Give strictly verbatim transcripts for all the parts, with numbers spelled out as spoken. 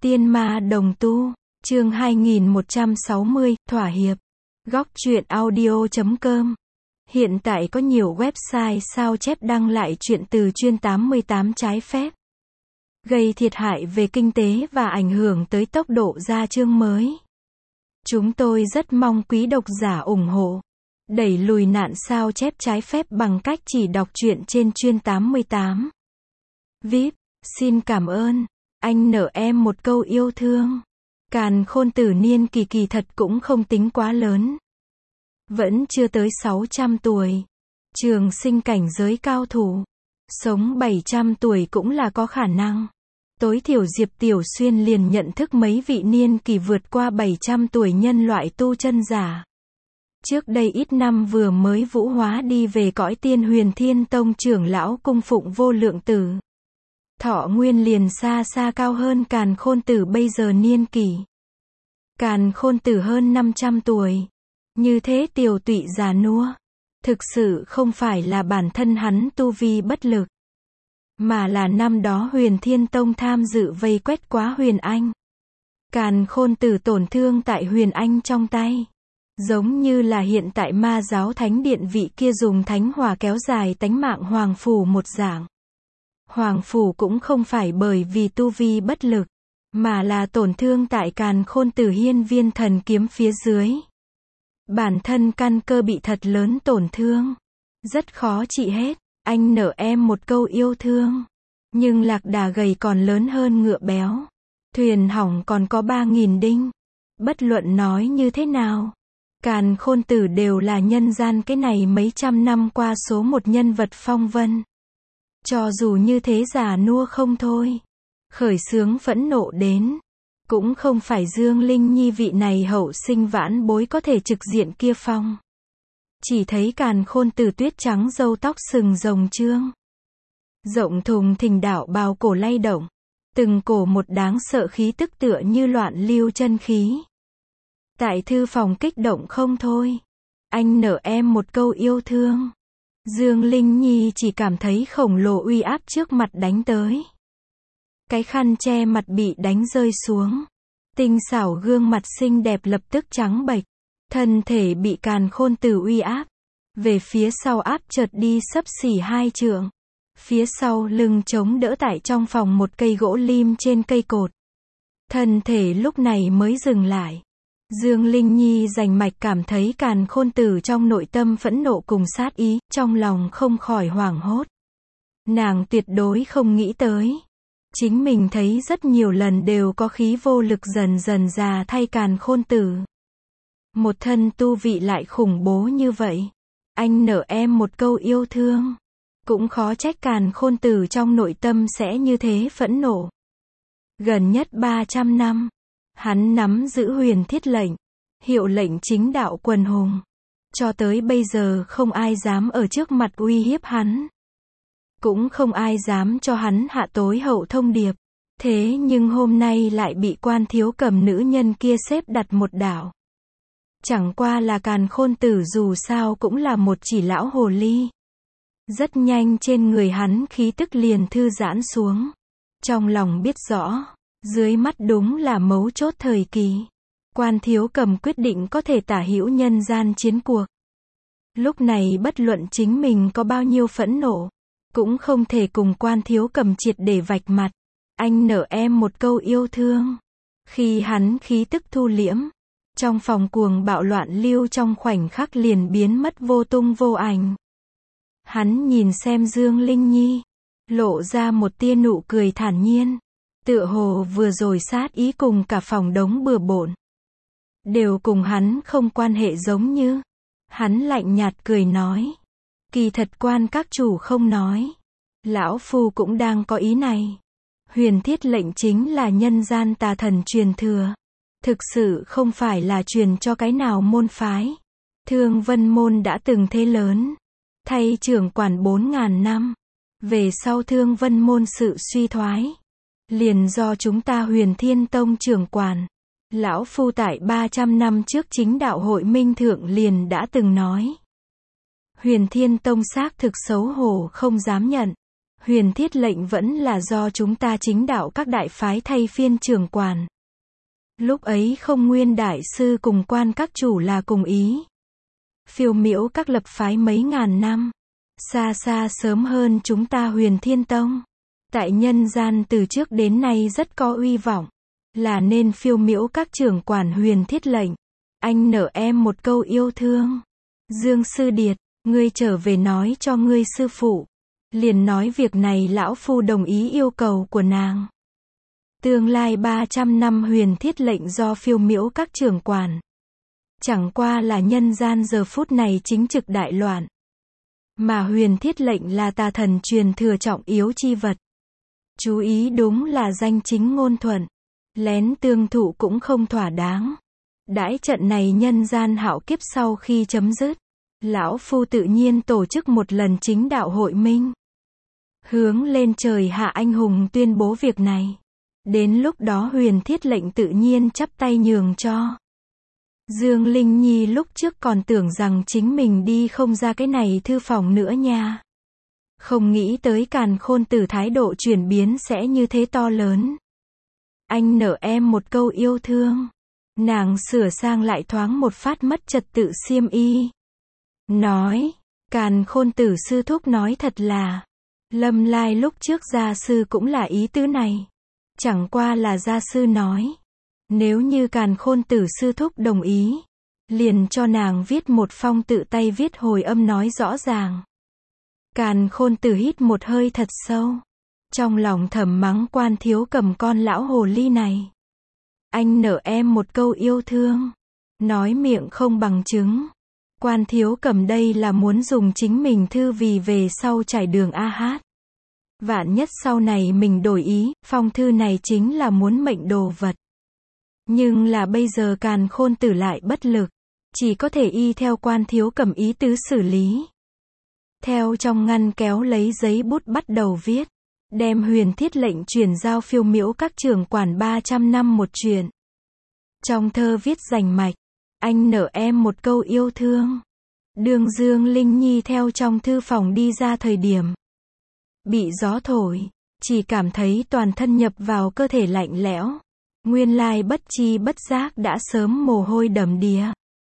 Tiên ma đồng tu, chương hai nghìn một trăm sáu mươi, thỏa hiệp. Góc truyện audio chấm com. Hiện tại có nhiều website sao chép đăng lại truyện từ chuyên tám mươi tám trái phép, gây thiệt hại về kinh tế và ảnh hưởng tới tốc độ ra chương mới. Chúng tôi rất mong quý độc giả ủng hộ, đẩy lùi nạn sao chép trái phép bằng cách chỉ đọc truyện trên chuyên tám mươi tám. vê i pê, xin cảm ơn. Anh nợ em một câu yêu thương. Càn Khôn Tử niên kỳ kỳ thật cũng không tính quá lớn. Vẫn chưa tới sáu trăm tuổi. Trường sinh cảnh giới cao thủ. Sống bảy trăm tuổi cũng là có khả năng. Tối thiểu Diệp Tiểu Xuyên liền nhận thức mấy vị niên kỳ vượt qua bảy trăm tuổi nhân loại tu chân giả. Trước đây ít năm vừa mới vũ hóa đi về cõi tiên Huyền Thiên Tông trưởng lão cung phụng Vô Lượng Tử. Thọ nguyên liền xa xa cao hơn Càn Khôn Tử bây giờ niên kỷ. Càn Khôn Tử hơn năm trăm tuổi. Như thế tiều tụy già nua. Thực sự không phải là bản thân hắn tu vi bất lực, mà là năm đó Huyền Thiên Tông tham dự vây quét quá Huyền Anh. Càn Khôn Tử tổn thương tại Huyền Anh trong tay. Giống như là hiện tại Ma Giáo Thánh Điện vị kia dùng thánh hỏa kéo dài tánh mạng Hoàng Phủ một dạng. Hoàng Phủ cũng không phải bởi vì tu vi bất lực, mà là tổn thương tại Càn Khôn Tử hiên viên thần kiếm phía dưới. Bản thân căn cơ bị thật lớn tổn thương. Rất khó trị hết. Anh nợ em một câu yêu thương. Nhưng lạc đà gầy còn lớn hơn ngựa béo. Thuyền hỏng còn có ba nghìn đinh. Bất luận nói như thế nào, Càn Khôn Tử đều là nhân gian cái này mấy trăm năm qua số một nhân vật phong vân. Cho dù như thế già nua không thôi, khởi xướng phẫn nộ đến, cũng không phải Dương Linh Nhi vị này hậu sinh vãn bối có thể trực diện kia phong. Chỉ thấy Càn Khôn Tử tuyết trắng râu tóc sừng rồng trương, rộng thùng thình đạo bào cổ lay động, từng cổ một đáng sợ khí tức tựa như loạn lưu chân khí. Tại thư phòng kích động không thôi. Anh nợ em một câu yêu thương. Dương Linh Nhi chỉ cảm thấy khổng lồ uy áp trước mặt đánh tới. Cái khăn che mặt bị đánh rơi xuống. Tinh xảo gương mặt xinh đẹp lập tức trắng bệch. Thân thể bị Càn Khôn Tử uy áp. Về phía sau áp chợt đi xấp xỉ hai trượng. Phía sau lưng chống đỡ tại trong phòng một cây gỗ lim trên cây cột. Thân thể lúc này mới dừng lại. Dương Linh Nhi rành mạch cảm thấy Càn Khôn Tử trong nội tâm phẫn nộ cùng sát ý, trong lòng không khỏi hoảng hốt. Nàng tuyệt đối không nghĩ tới. Chính mình thấy rất nhiều lần đều có khí vô lực dần dần già thay Càn Khôn Tử. Một thân tu vị lại khủng bố như vậy. Anh nợ em một câu yêu thương. Cũng khó trách Càn Khôn Tử trong nội tâm sẽ như thế phẫn nộ. Gần nhất ba trăm năm. Hắn nắm giữ huyền thiết lệnh, hiệu lệnh chính đạo quần hùng. Cho tới bây giờ không ai dám ở trước mặt uy hiếp hắn. Cũng không ai dám cho hắn hạ tối hậu thông điệp. Thế nhưng hôm nay lại bị Quan Thiếu Cầm nữ nhân kia xếp đặt một đảo. Chẳng qua là Càn Khôn Tử dù sao cũng là một chỉ lão hồ ly. Rất nhanh trên người hắn khí tức liền thư giãn xuống. Trong lòng biết rõ, dưới mắt đúng là mấu chốt thời kỳ. Quan Thiếu Cầm quyết định có thể tả hữu nhân gian chiến cuộc. Lúc này bất luận chính mình có bao nhiêu phẫn nộ, cũng không thể cùng Quan Thiếu Cầm triệt để vạch mặt. Anh nợ em một câu yêu thương. Khi hắn khí tức thu liễm, trong phòng cuồng bạo loạn lưu trong khoảnh khắc liền biến mất vô tung vô ảnh. Hắn nhìn xem Dương Linh Nhi, lộ ra một tia nụ cười thản nhiên. Tựa hồ vừa rồi sát ý cùng cả phòng đống bừa bộn. Đều cùng hắn không quan hệ giống như. Hắn lạnh nhạt cười nói. Kỳ thật Quan các chủ không nói. Lão Phu cũng đang có ý này. Huyền thiết lệnh chính là nhân gian tà thần truyền thừa. Thực sự không phải là truyền cho cái nào môn phái. Thương Vân Môn đã từng thế lớn. Thay trưởng quản bốn ngàn năm. Về sau Thương Vân Môn sự suy thoái. Liền do chúng ta Huyền Thiên Tông trưởng quản. Lão Phu tại ba trăm năm trước chính đạo hội minh thượng liền đã từng nói. Huyền Thiên Tông xác thực xấu hổ không dám nhận. Huyền thiết lệnh vẫn là do chúng ta chính đạo các đại phái thay phiên trưởng quản. Lúc ấy không nguyên đại sư cùng quan các chủ là cùng ý. Phiêu miễu các lập phái mấy ngàn năm. Xa xa sớm hơn chúng ta Huyền Thiên Tông. Tại nhân gian từ trước đến nay rất có uy vọng. Là nên phiêu miễu các trưởng quản huyền thiết lệnh. Anh nợ em một câu yêu thương. Dương Sư Điệt, ngươi trở về nói cho ngươi sư phụ. Liền nói việc này lão phu đồng ý yêu cầu của nàng. Tương lai ba trăm năm huyền thiết lệnh do phiêu miễu các trưởng quản. Chẳng qua là nhân gian giờ phút này chính trực đại loạn. Mà huyền thiết lệnh là tà thần truyền thừa trọng yếu chi vật. Chú ý đúng là danh chính ngôn thuận. Lén tương thụ cũng không thỏa đáng. Đãi trận này nhân gian hạo kiếp sau khi chấm dứt. Lão phu tự nhiên tổ chức một lần chính đạo hội minh. Hướng lên trời hạ anh hùng tuyên bố việc này. Đến lúc đó huyền thiết lệnh tự nhiên chắp tay nhường cho. Dương Linh Nhi lúc trước còn tưởng rằng chính mình đi không ra cái này thư phòng nữa nha. Không nghĩ tới Càn Khôn Tử thái độ chuyển biến sẽ như thế to lớn. Anh nợ em một câu yêu thương. Nàng sửa sang lại thoáng một phát mất trật tự xiêm y. Nói, Càn Khôn Tử sư thúc nói thật là. Lâm Lai lúc trước gia sư cũng là ý tứ này. Chẳng qua là gia sư nói. Nếu như Càn Khôn Tử sư thúc đồng ý. Liền cho nàng viết một phong tự tay viết hồi âm nói rõ ràng. Càn Khôn Tử hít một hơi thật sâu. Trong lòng thầm mắng Quan Thiếu Cầm con lão hồ ly này. Anh nợ em một câu yêu thương. Nói miệng không bằng chứng. Quan Thiếu Cầm đây là muốn dùng chính mình thư vì về sau trải đường a hát. Vạn nhất sau này mình đổi ý, phong thư này chính là muốn mệnh đồ vật. Nhưng là bây giờ Càn Khôn Tử lại bất lực. Chỉ có thể y theo Quan Thiếu Cầm ý tứ xử lý. Theo trong ngăn kéo lấy giấy bút bắt đầu viết. Đem huyền thiết lệnh chuyển giao phiêu miễu các trưởng quản ba trăm năm một chuyện. Trong thơ viết rành mạch. Anh nợ em một câu yêu thương. Đường Dương Linh Nhi theo trong thư phòng đi ra thời điểm. Bị gió thổi. Chỉ cảm thấy toàn thân nhập vào cơ thể lạnh lẽo. Nguyên lai bất chi bất giác đã sớm mồ hôi đầm đìa.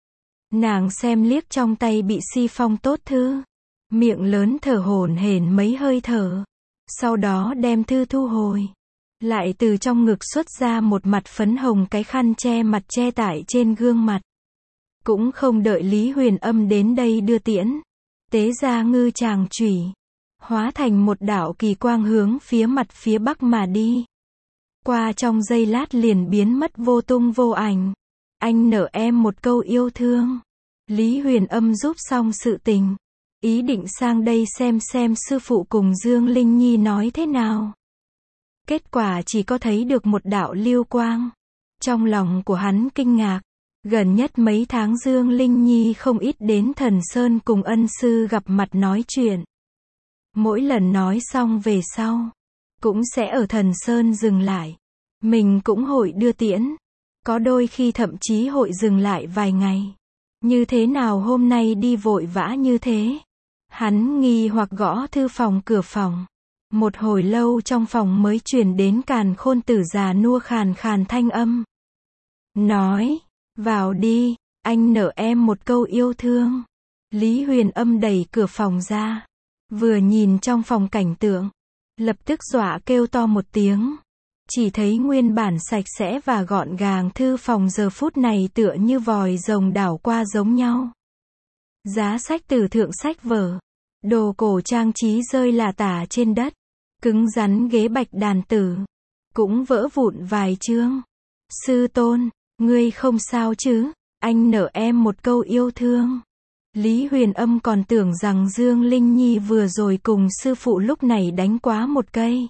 Nàng xem liếc trong tay bị si phong tốt thư. Miệng lớn thở hổn hển mấy hơi thở. Sau đó đem thư thu hồi. Lại từ trong ngực xuất ra một mặt phấn hồng cái khăn che mặt che tải trên gương mặt. Cũng không đợi Lý Huyền Âm đến đây đưa tiễn. Tế ra ngư tràng chủy. Hóa thành một đạo kỳ quang hướng phía mặt phía bắc mà đi. Qua trong giây lát liền biến mất vô tung vô ảnh. Anh nợ em một câu yêu thương. Lý Huyền Âm giúp xong sự tình. Ý định sang đây xem xem sư phụ cùng Dương Linh Nhi nói thế nào. Kết quả chỉ có thấy được một đạo lưu quang. Trong lòng của hắn kinh ngạc. Gần nhất mấy tháng Dương Linh Nhi không ít đến Thần Sơn cùng ân sư gặp mặt nói chuyện. Mỗi lần nói xong về sau. Cũng sẽ ở Thần Sơn dừng lại. Mình cũng hội đưa tiễn. Có đôi khi thậm chí hội dừng lại vài ngày. Như thế nào hôm nay đi vội vã như thế? Hắn nghi hoặc gõ thư phòng cửa phòng. Một hồi lâu trong phòng mới truyền đến Càn Khôn Tử già nua khàn khàn thanh âm. Nói, vào đi, anh nợ em một câu yêu thương. Lý Huyền Âm đẩy cửa phòng ra. Vừa nhìn trong phòng cảnh tượng. Lập tức dọa kêu to một tiếng. Chỉ thấy nguyên bản sạch sẽ và gọn gàng thư phòng giờ phút này tựa như vòi rồng đảo qua giống nhau. Giá sách từ thượng sách vở. Đồ cổ trang trí rơi là tả trên đất. Cứng rắn ghế bạch đàn tử. Cũng vỡ vụn vài chương. Sư tôn, ngươi không sao chứ? Anh nợ em một câu yêu thương. Lý Huyền Âm còn tưởng rằng Dương Linh Nhi vừa rồi cùng sư phụ lúc này đánh quá một cây.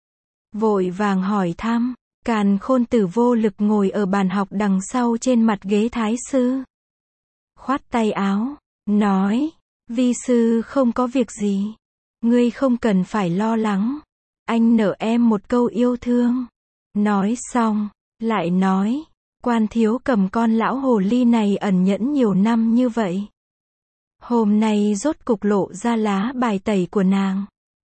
Vội vàng hỏi thăm. Càn Khôn Tử vô lực ngồi ở bàn học đằng sau trên mặt ghế thái sư. Khoát tay áo. Nói. Vi sư không có việc gì. Ngươi không cần phải lo lắng. Anh nợ em một câu yêu thương. Nói xong. Lại nói. Quan Thiếu Cầm con lão hồ ly này ẩn nhẫn nhiều năm như vậy. Hôm nay rốt cục lộ ra lá bài tẩy của nàng.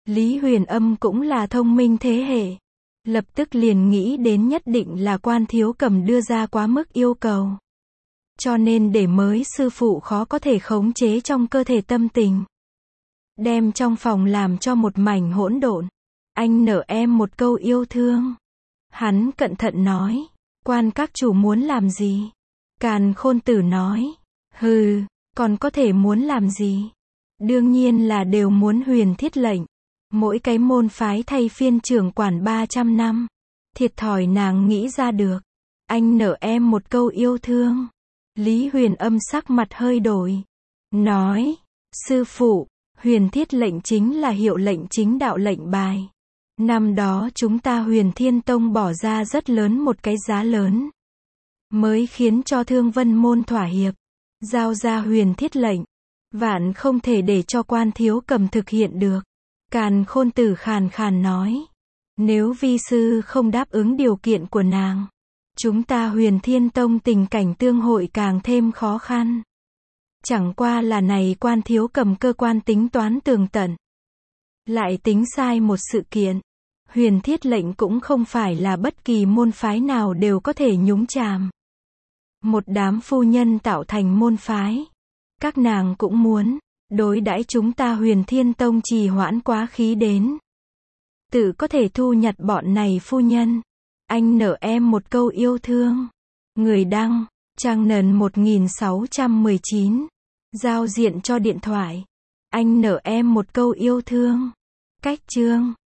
Lý Huyền Âm cũng là thông minh thế hệ. Lập tức liền nghĩ đến nhất định là Quan Thiếu Cầm đưa ra quá mức yêu cầu. Cho nên để mới sư phụ khó có thể khống chế trong cơ thể tâm tình. Đem trong phòng làm cho một mảnh hỗn độn. Anh nợ em một câu yêu thương. Hắn cẩn thận nói. Quan các chủ muốn làm gì? Càn Khôn Tử nói. Hừ, còn có thể muốn làm gì? Đương nhiên là đều muốn huyền thiết lệnh. Mỗi cái môn phái thay phiên trưởng quản ba trăm năm. Thiệt thòi nàng nghĩ ra được. Anh nợ em một câu yêu thương. Lý Huyền Âm sắc mặt hơi đổi. Nói. Sư phụ, huyền thiết lệnh chính là hiệu lệnh chính đạo lệnh bài. Năm đó chúng ta Huyền Thiên Tông bỏ ra rất lớn một cái giá lớn. Mới khiến cho Thương Vân Môn thỏa hiệp. Giao ra huyền thiết lệnh. Vạn không thể để cho Quan Thiếu Cầm thực hiện được. Càn Khôn Tử khàn khàn nói. Nếu vi sư không đáp ứng điều kiện của nàng, chúng ta Huyền Thiên Tông tình cảnh tương hội càng thêm khó khăn. Chẳng qua là này Quan Thiếu Cầm cơ quan tính toán tường tận. Lại tính sai một sự kiện. Huyền thiết lệnh cũng không phải là bất kỳ môn phái nào đều có thể nhúng chàm. Một đám phu nhân tạo thành môn phái. Các nàng cũng muốn đối đãi chúng ta Huyền Thiên Tông trì hoãn quá khí đến. Tự có thể thu nhặt bọn này phu nhân. Anh nợ em một câu yêu thương. Người đăng, trang nền một nghìn sáu trăm mười chín. Giao diện cho điện thoại. Anh nợ em một câu yêu thương. Cách chương